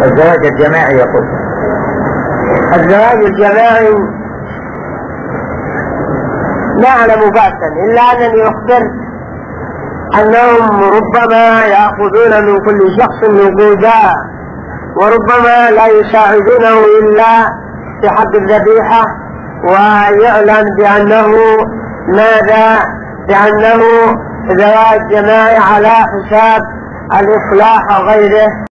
الزواج الجماعي يقول. الزواج الجماعي لا أعلم بأسا، إلا أنني أخبر أنهم ربما يأخذون من كل شخص نقودا، وربما لا يساعدونه إلا في حد الذبيحة، ويعلن بأنه ماذا؟ بأنه زواج جماعي على حساب الإصلاح وغيره.